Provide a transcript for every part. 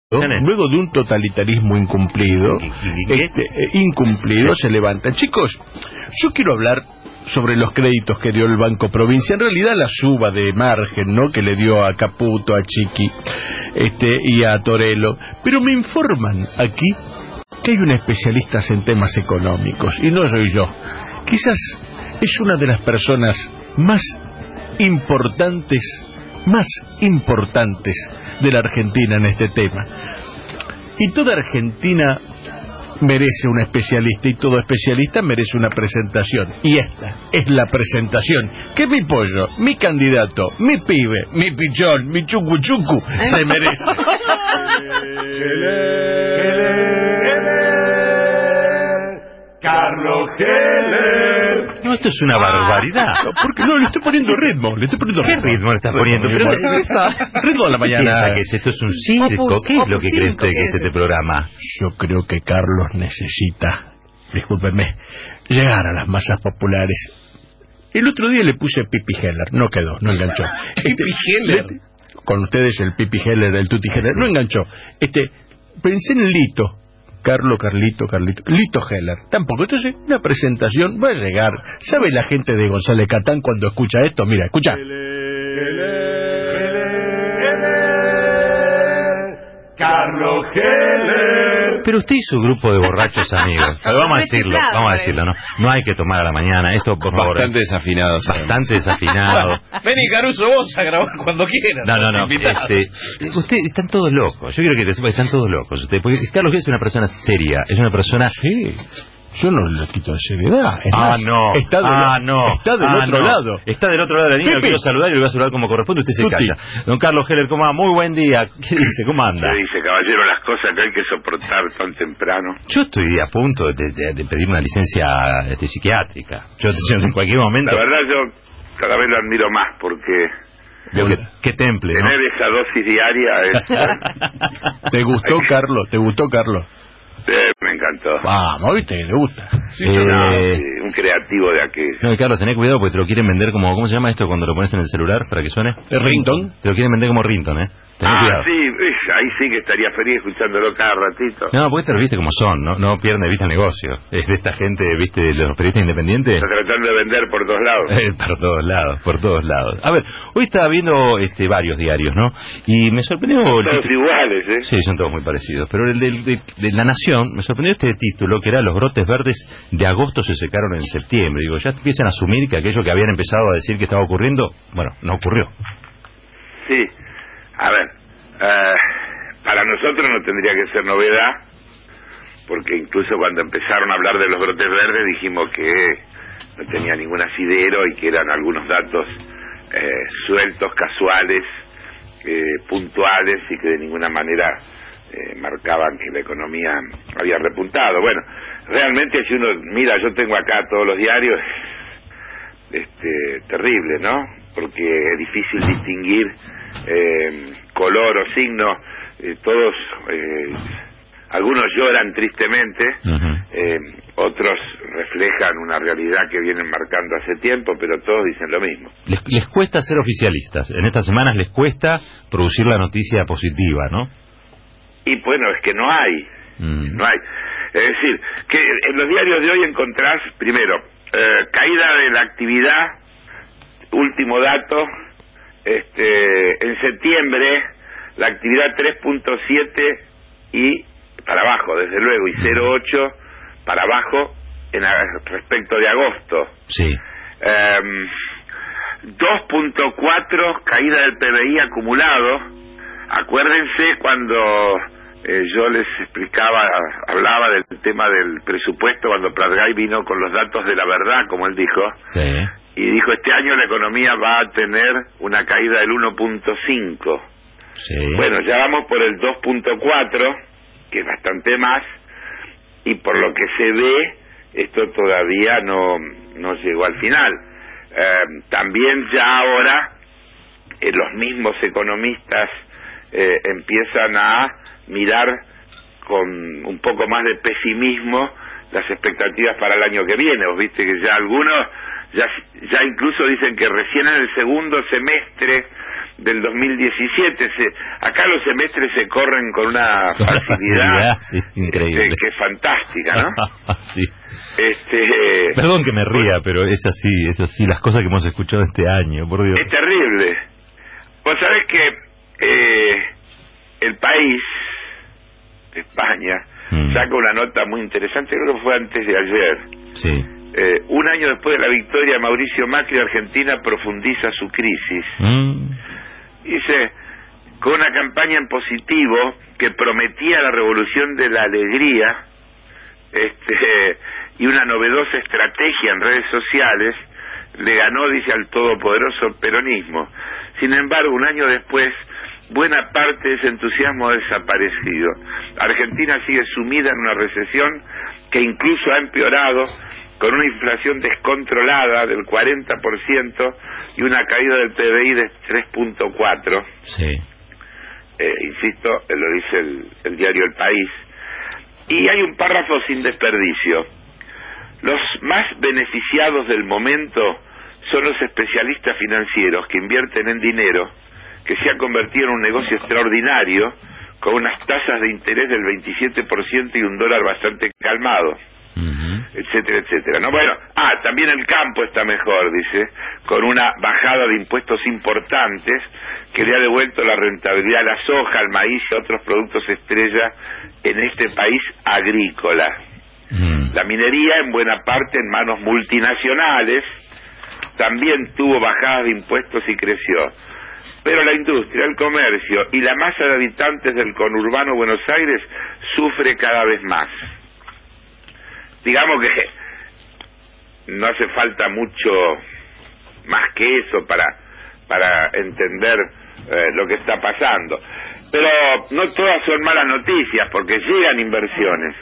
luego de un totalitarismo incumplido, se levantan. Chicos, yo quiero hablar sobre los créditos que dio el Banco Provincia, en realidad la suba de margen, ¿no?, que le dio a Caputo, a Chiqui, y a Torello, pero me informan aquí que hay un especialista en temas económicos, y no soy yo. Quizás es una de las personas más importantes de la Argentina en este tema. Y toda Argentina merece un especialista, y todo especialista merece una presentación. Y esta es la presentación que mi pollo, mi candidato, mi pibe, mi pichón, mi chucu chucu se merece. Carlos Heller. No, esto es una barbaridad. No, porque no, le estoy poniendo ritmo. ¿Qué ritmo le estás poniendo? Ritmo a la mañana. ¿Qué es esto? ¿Es un circo? ¿Qué es lo que cree usted que es este programa? Yo creo que Carlos necesita, discúlpenme, llegar a las masas populares. El otro día le puse Pipi Heller, no quedó, no enganchó. Pipi Heller. Con ustedes el Pipi Heller, el Tutti Heller, no enganchó. Pensé en Lito. Carlito Heller, tampoco. Entonces, una presentación va a llegar. ¿Sabe la gente de González Catán cuando escucha esto? Mira, escucha. Carlos Heller. Pero usted y su grupo de borrachos amigos, vamos a decirlo, no hay que tomar a la mañana, esto por favor. Bastante desafinado. Vení, Caruso, vos a grabar cuando quieras. No, usted, están todos locos, yo quiero que te sepa que están todos locos, porque Carlos es una persona seria, es una persona... Sí. Yo no le quito de seriedad. Está del otro lado. Está del otro lado de la línea. Lo quiero saludar y lo voy a saludar como corresponde. Usted se calla. Don Carlos Heller, ¿cómo va? Muy buen día. ¿Qué dice? ¿Cómo anda? ¿Qué dice, caballero? Las cosas que hay que soportar tan temprano. Yo estoy a punto de pedir una licencia psiquiátrica. Yo en cualquier momento. La verdad, yo cada vez lo admiro más porque... Qué temple, ¿no? Tener esa dosis diaria es... ¿Te gustó, Carlos? Me encantó. Vamos, ¿viste? ¿Le gusta? Sí, un creativo de aquello. No, Carlos, tené cuidado porque te lo quieren vender como... ¿Cómo se llama esto cuando lo pones en el celular para que suene? ¿El ringtone? Te lo quieren vender como ringtone, Tené cuidado. Sí, ahí sí que estaría feliz escuchándolo cada ratito. No, porque te lo viste como son, no pierden de vista el negocio. Es de esta gente, ¿viste? De los periodistas independientes. Está tratando de vender por todos lados. Por todos lados. A ver, hoy estaba viendo varios diarios, ¿no? Y me sorprendió... Son todos iguales, ¿eh? Sí, son todos muy parecidos. Pero el de La Nación, me sorprendió este título, que era Los brotes verdes de agosto se secaron en septiembre. Digo, ya empiezan a asumir que aquello que habían empezado a decir que estaba ocurriendo, bueno, no ocurrió. Sí. A ver, para nosotros no tendría que ser novedad, porque incluso cuando empezaron a hablar de los brotes verdes dijimos que no tenía ningún asidero y que eran algunos datos sueltos, casuales, puntuales y que de ninguna manera marcaban que la economía había repuntado. Bueno, realmente si uno mira, yo tengo acá todos los diarios, terrible, ¿no? Porque es difícil distinguir color o signo, todos, algunos lloran tristemente, otros reflejan una realidad que vienen marcando hace tiempo, pero todos dicen lo mismo. Les cuesta ser oficialistas, en estas semanas les cuesta producir la noticia positiva, ¿no? Y bueno, es que no hay. Es decir, que en los diarios de hoy encontrás, primero, caída de la actividad, último dato, en septiembre la actividad 3.7 y para abajo, desde luego, y 0.8 para abajo respecto de agosto. Sí. 2.4 caída del PBI acumulado. Acuérdense cuando yo les hablaba del tema del presupuesto, cuando Pratgay vino con los datos de la verdad, como él dijo. Sí. Y dijo, este año la economía va a tener una caída del 1.5. Sí. Bueno, ya vamos por el 2.4, que es bastante más, y por lo que se ve, esto todavía no llegó al final. También ya ahora, los mismos economistas empiezan a mirar con un poco más de pesimismo las expectativas para el año que viene. Vos viste que ya algunos ya incluso dicen que recién en el segundo semestre del 2017. Acá los semestres se corren con una facilidad sí, increíble, que es fantástica, ¿no? Sí. Perdón que me ría, pero es así las cosas que hemos escuchado este año, por Dios. Es terrible. Vos sabés que El País, España, saca una nota muy interesante, creo que fue antes de ayer. Sí. Un año después de la victoria de Mauricio Macri, Argentina profundiza su crisis. Dice, con una campaña en positivo que prometía la revolución de la alegría, y una novedosa estrategia en redes sociales, le ganó, dice, al todopoderoso peronismo. Sin embargo, un año después, buena parte de ese entusiasmo ha desaparecido. Argentina sigue sumida en una recesión que incluso ha empeorado, con una inflación descontrolada del 40% y una caída del PBI de 3.4. Sí. Insisto, lo dice el diario El País. Y hay un párrafo sin desperdicio. Los más beneficiados del momento son los especialistas financieros que invierten en dinero que se ha convertido en un negocio extraordinario, con unas tasas de interés del 27% y un dólar bastante calmado, etcétera, etcétera. ¿No? Bueno, también el campo está mejor, dice, con una bajada de impuestos importantes que le ha devuelto la rentabilidad a la soja, al maíz y a otros productos estrella en este país agrícola. La minería, en buena parte en manos multinacionales, también tuvo bajadas de impuestos y creció. Pero la industria, el comercio y la masa de habitantes del conurbano Buenos Aires sufre cada vez más. Digamos que no hace falta mucho más que eso para entender lo que está pasando. Pero no todas son malas noticias, porque llegan inversiones.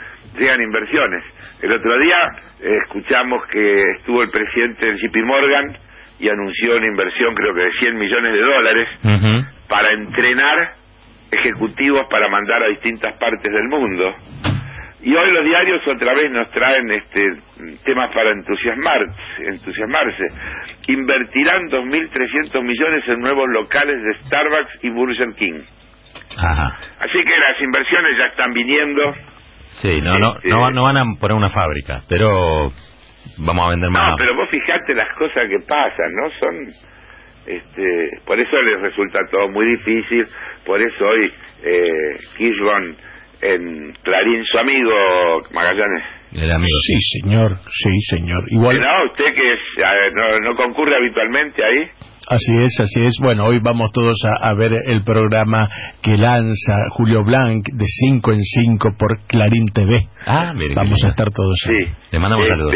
El otro día escuchamos que estuvo el presidente del JP Morgan y anunció una inversión, creo que de $100 millones, para entrenar ejecutivos para mandar a distintas partes del mundo. Y hoy los diarios otra vez nos traen temas para entusiasmarse. Invertirán 2.300 millones en nuevos locales de Starbucks y Burger King. Así que las inversiones ya están viniendo. Sí, no van a poner una fábrica, pero vamos a vender más. No, pero vos fijate las cosas que pasan, ¿no? Son, por eso les resulta todo muy difícil. Por eso hoy Kirchhoff en Clarín, su amigo Magallanes. El amigo. Sí, señor. Igual. No, usted que no concurre habitualmente ahí. Así es. Bueno, hoy vamos todos a ver el programa que lanza Julio Blanc de 5 en 5 por Clarín TV. Mire, vamos a estar todos ahí. Sí. Le mandamos saludos.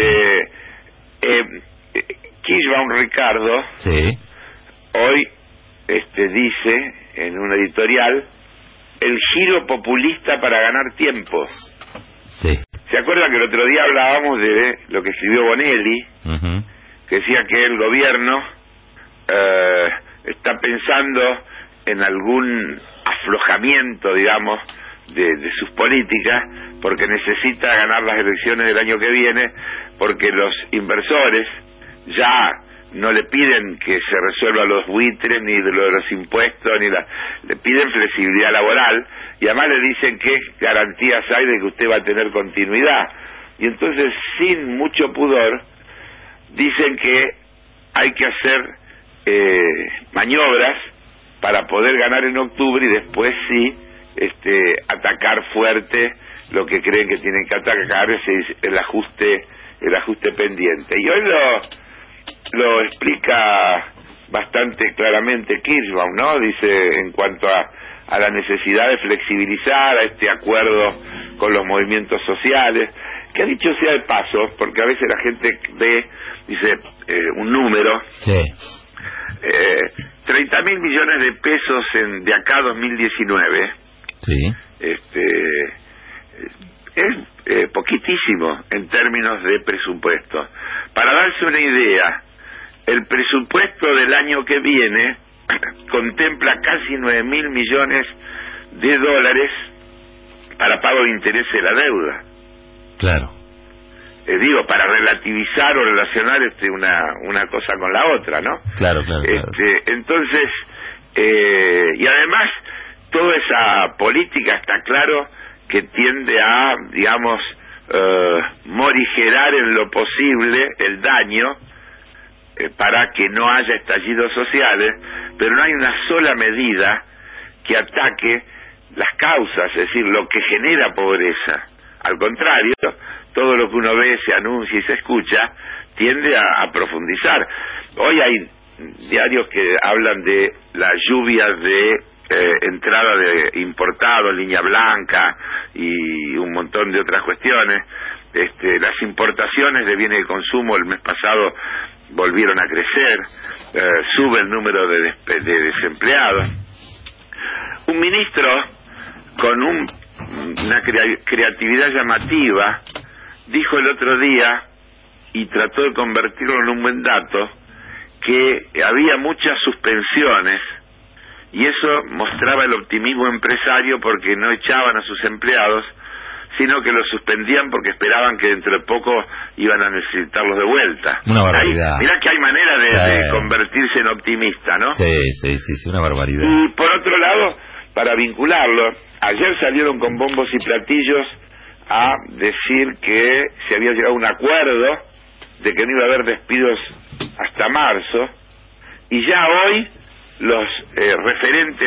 Kirchhoff Ricardo, sí, hoy dice en un editorial: el giro populista para ganar tiempo. Sí. ¿Se acuerdan que el otro día hablábamos de lo que escribió Bonelli, que decía que el gobierno está pensando en algún aflojamiento, digamos, de sus políticas, porque necesita ganar las elecciones del año que viene, porque los inversores ya no le piden que se resuelva los buitres, ni de lo de los impuestos, le piden flexibilidad laboral, y además le dicen qué garantías hay de que usted va a tener continuidad. Y entonces, sin mucho pudor, dicen que hay que hacer maniobras para poder ganar en octubre y después sí atacar fuerte lo que creen que tienen que atacar, es el ajuste pendiente. Y hoy lo explica bastante claramente Kirchhoff, ¿no? Dice, en cuanto a la necesidad de flexibilizar a este acuerdo con los movimientos sociales, que dicho sea de paso, porque a veces la gente ve, dice, un número, sí, 30.000 millones de pesos de acá a 2019, sí, es poquitísimo en términos de presupuesto. Para darse una idea, el presupuesto del año que viene contempla casi 9.000 millones de dólares para pago de interés de la deuda. Claro. Digo, para relativizar o relacionar una cosa con la otra, ¿no? Claro. Entonces, y además toda esa política está claro que tiende a, digamos, morigerar en lo posible el daño para que no haya estallidos sociales, pero no hay una sola medida que ataque las causas, es decir, lo que genera pobreza. Al contrario, todo lo que uno ve, se anuncia y se escucha, tiende a profundizar. Hoy hay diarios que hablan de las lluvias de entrada de importados, línea blanca y un montón de otras cuestiones. Las importaciones de bienes de consumo el mes pasado volvieron a crecer, sube el número de desempleados. Un ministro con una creatividad llamativa dijo el otro día, y trató de convertirlo en un buen dato, que había muchas suspensiones, y eso mostraba el optimismo empresario porque no echaban a sus empleados, sino que los suspendían porque esperaban que dentro de poco iban a necesitarlos de vuelta. Una barbaridad. Mirá que hay manera de convertirse en optimista, ¿no? Sí, una barbaridad. Y por otro lado, para vincularlo, ayer salieron con bombos y platillos a decir que se había llegado a un acuerdo de que no iba a haber despidos hasta marzo, y ya hoy los referentes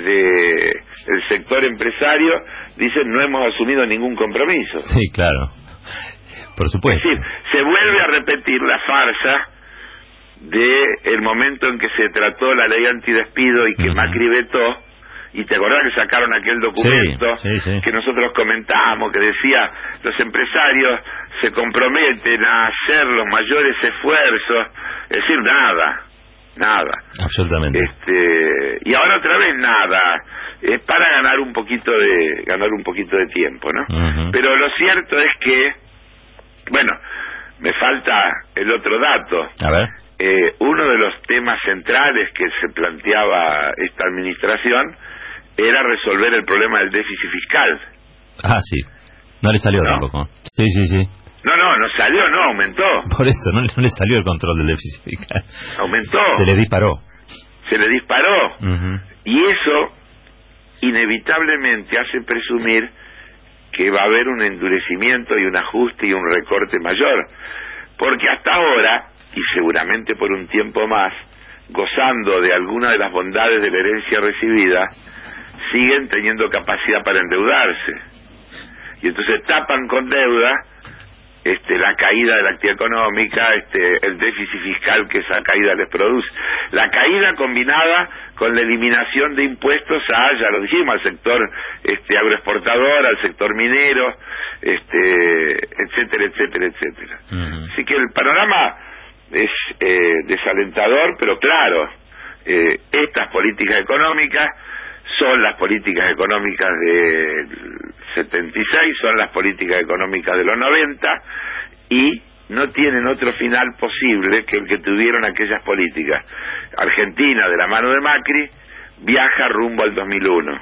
del sector empresario dicen no hemos asumido ningún compromiso. Sí, claro, por supuesto. Es decir, se vuelve a repetir la farsa de el momento en que se trató la ley antidespido y que Macri vetó, y te acordás que sacaron aquel documento sí. que nosotros comentamos, que decía los empresarios se comprometen a hacer los mayores esfuerzos, es decir, nada. Absolutamente. Y ahora otra vez nada, es para ganar un poquito de tiempo, ¿no? Pero lo cierto es que, bueno, me falta el otro dato. A ver. Uno de los temas centrales que se planteaba esta administración era resolver el problema del déficit fiscal. Ah, sí. No le salió tampoco. Sí. No salió, no, aumentó. Por eso, no le salió el control del déficit fiscal. Aumentó. Se le disparó. Y eso inevitablemente hace presumir que va a haber un endurecimiento y un ajuste y un recorte mayor. Porque hasta ahora, y seguramente por un tiempo más, gozando de alguna de las bondades de la herencia recibida, siguen teniendo capacidad para endeudarse. Y entonces tapan con deuda la caída de la actividad económica, el déficit fiscal que esa caída les produce. La caída combinada con la eliminación de impuestos ya lo dijimos, al sector agroexportador, al sector minero, etcétera. Así que el panorama es desalentador, pero claro, estas políticas económicas son las políticas económicas del 76, son las políticas económicas de los 90, y no tienen otro final posible que el que tuvieron aquellas políticas. Argentina, de la mano de Macri, viaja rumbo al 2001.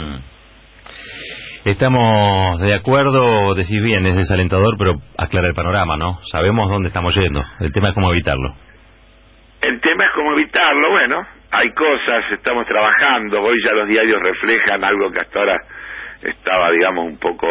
Estamos de acuerdo, decís bien, es desalentador, pero aclara el panorama, ¿no? Sabemos dónde estamos yendo, el tema es cómo evitarlo. Bueno, hay cosas, estamos trabajando, hoy ya los diarios reflejan algo que hasta ahora estaba, digamos, un poco,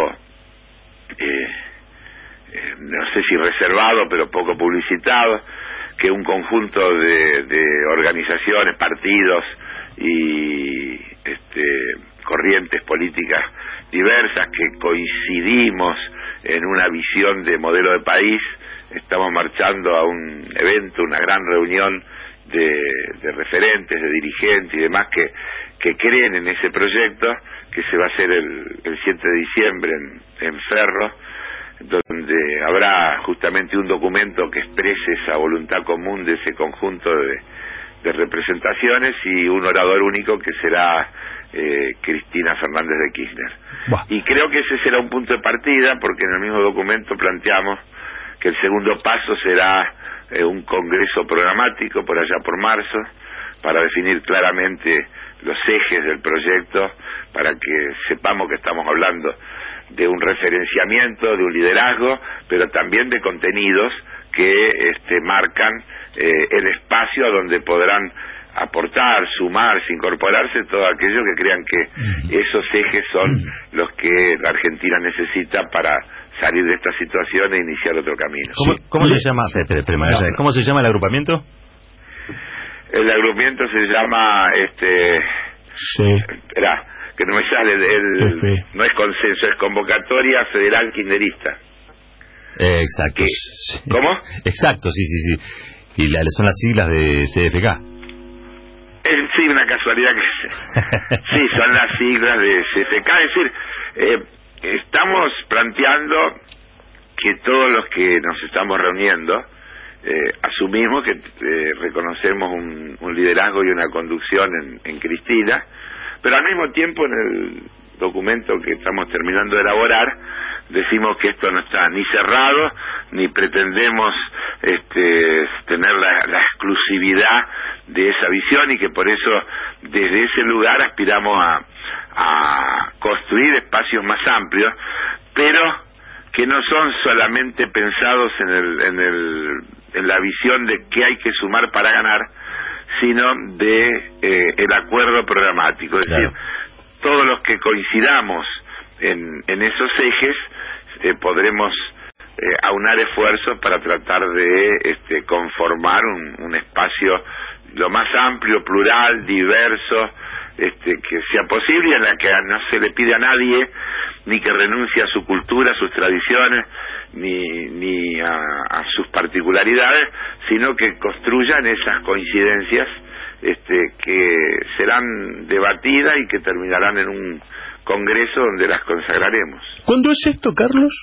no sé si reservado, pero poco publicitado, que un conjunto de organizaciones, partidos y corrientes políticas diversas que coincidimos en una visión de modelo de país, estamos marchando a un evento, una gran reunión de referentes, de dirigentes y demás que creen en ese proyecto, que se va a hacer el 7 de diciembre en Ferro, donde habrá justamente un documento que exprese esa voluntad común de ese conjunto de representaciones, y un orador único que será Cristina Fernández de Kirchner. Y creo que ese será un punto de partida, porque en el mismo documento planteamos que el segundo paso será un congreso programático por allá por marzo, para definir claramente los ejes del proyecto, para que sepamos que estamos hablando de un referenciamiento, de un liderazgo, pero también de contenidos que marcan el espacio a donde podrán aportar, sumarse, incorporarse todo aquello que crean que esos ejes son los que la Argentina necesita para salir de esta situación e iniciar otro camino. ¿Cómo se llama? ¿Cómo se llama el agrupamiento? El agrupamiento se llama espera, que no me sale no es consenso, es Convocatoria Federal Kirchnerista. Exacto. ¿Cómo? Exacto, sí. Y son las siglas de CFK. Sí, una casualidad que sí, son las siglas de CFK. Es decir, estamos planteando que todos los que nos estamos reuniendo asumimos que reconocemos un liderazgo y una conducción en Cristina, pero al mismo tiempo en el documento que estamos terminando de elaborar decimos que esto no está ni cerrado ni pretendemos tener la exclusividad de esa visión, y que por eso desde ese lugar aspiramos a construir espacios más amplios, pero que no son solamente pensados en la visión de qué hay que sumar para ganar, sino de el acuerdo programático. Es decir, todos los que coincidamos en esos ejes podremos aunar esfuerzos para tratar de conformar un espacio lo más amplio, plural, diverso, que sea posible, y en la que no se le pide a nadie ni que renuncie a su cultura, a sus tradiciones, ni a sus particularidades, sino que construyan esas coincidencias que serán debatidas y que terminarán en un congreso donde las consagraremos. ¿Cuándo es esto, Carlos?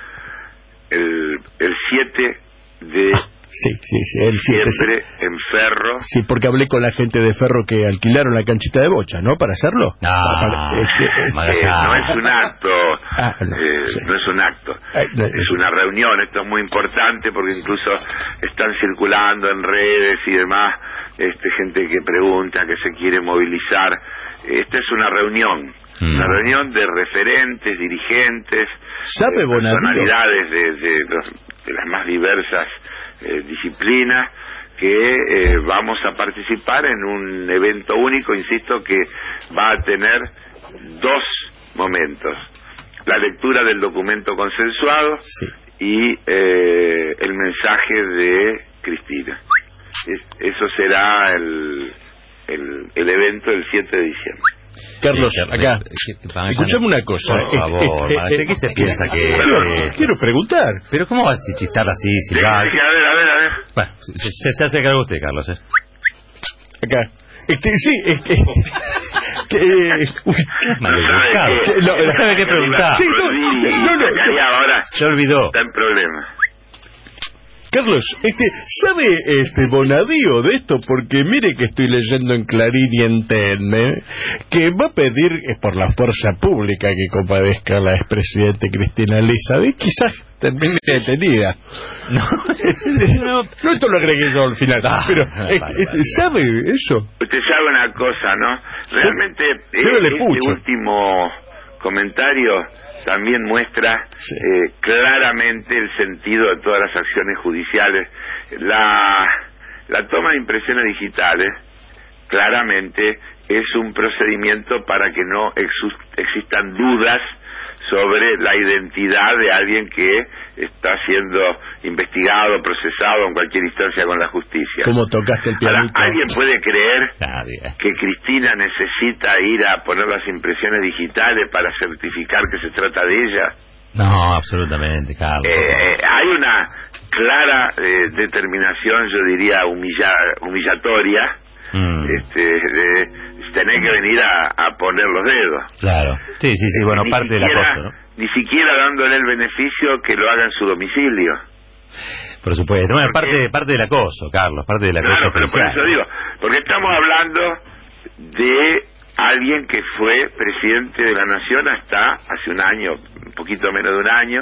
El 7 de Sí, el 7. Siempre en Ferro. Sí, porque hablé con la gente de Ferro que alquilaron la canchita de bocha, ¿no? Para hacerlo. No es un acto. No es un acto. Es una reunión. Esto es muy importante porque incluso están circulando en redes y demás gente que pregunta, que se quiere movilizar. Esta es una reunión. Una reunión de referentes, dirigentes, personalidades de las más diversas disciplinas, que vamos a participar en un evento único, insisto, que va a tener dos momentos: la lectura del documento consensuado y el mensaje de Cristina. Eso será el evento del 7 de diciembre. Carlos, acá, escuchame una cosa. Por favor, ¿qué se piensa que...? Quiero preguntar. ¿Pero cómo vas a chistar así? A ver. Bueno, se hace cargo usted, Carlos, Acá. No sabe qué preguntar. Ahora se olvidó. Está en problema. Carlos, ¿sabe Bonadío de esto? Porque mire que estoy leyendo en Clarín y en TN que va a pedir por la fuerza pública que compadezca a la expresidente Cristina Elizabeth, quizás termine detenida. No, esto lo agregué yo al final, pero ¿sabe eso? Usted sabe una cosa, ¿no? Realmente este último comentario también muestra claramente el sentido de todas las acciones judiciales. La toma de impresiones digitales claramente es un procedimiento para que no existan dudas sobre la identidad de alguien que está siendo investigado, procesado en cualquier instancia con la justicia. ¿Cómo tocaste el pianito? Ahora, ¿alguien puede creer que Cristina necesita ir a poner las impresiones digitales para certificar que se trata de ella? No, absolutamente, Carlos. Hay una clara determinación, yo diría humillatoria, de tener que venir a poner los dedos. Claro. Sí, bueno, parte de la cosa, ¿no? Ni siquiera dándole el beneficio que lo haga en su domicilio. Por supuesto. No, parte del acoso, Carlos, parte del acoso. Claro, pero por eso digo, porque estamos hablando de alguien que fue presidente de la Nación hasta hace un año, un poquito menos de un año,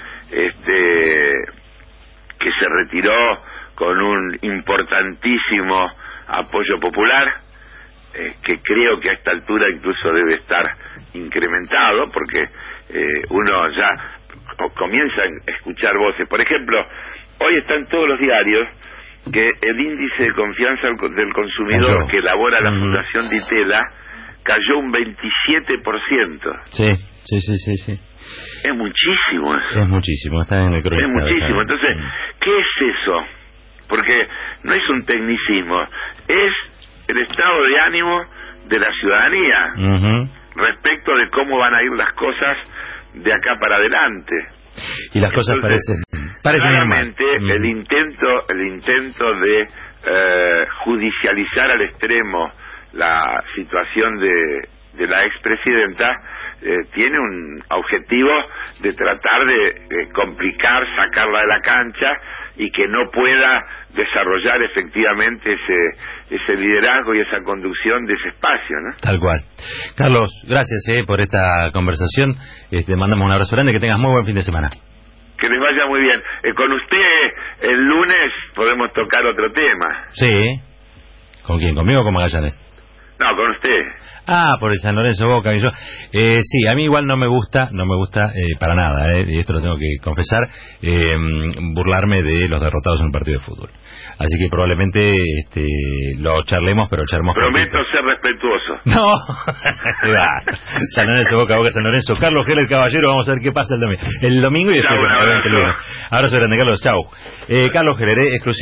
que se retiró con un importantísimo apoyo popular, que creo que a esta altura incluso debe estar incrementado, porque uno ya comienza a escuchar voces. Por ejemplo, hoy están todos los diarios que el índice de confianza del consumidor cayó, que elabora la Fundación Ditela cayó un 27%. Sí. Es muchísimo eso. Es muchísimo, está en el cronista. Es muchísimo. Entonces, ¿qué es eso? Porque no es un tecnicismo, es el estado de ánimo de la ciudadanía respecto de cómo van a ir las cosas de acá para adelante. Y las cosas parecen claramente el intento de judicializar al extremo la situación de la expresidenta tiene un objetivo de tratar de complicar, sacarla de la cancha y que no pueda desarrollar efectivamente ese liderazgo y esa conducción de ese espacio, ¿no? Tal cual. Carlos, gracias por esta conversación. Mandamos un abrazo grande, que tengas muy buen fin de semana. Que les vaya muy bien. Con usted el lunes podemos tocar otro tema. Sí. ¿Con quién? ¿Conmigo o con Magallanes? No, con usted. Por el San Lorenzo Boca. Y yo. Sí, a mí igual no me gusta para nada, y esto lo tengo que confesar, burlarme de los derrotados en un partido de fútbol. Así que probablemente lo charlemos, pero charlemos. Prometo ser respetuoso. No. San Lorenzo Boca, San Lorenzo. Carlos Heller, caballero, vamos a ver qué pasa el domingo y después. Chau, un abrazo. Abrazo grande, Carlos. Chau. Carlos Heller, exclusivo.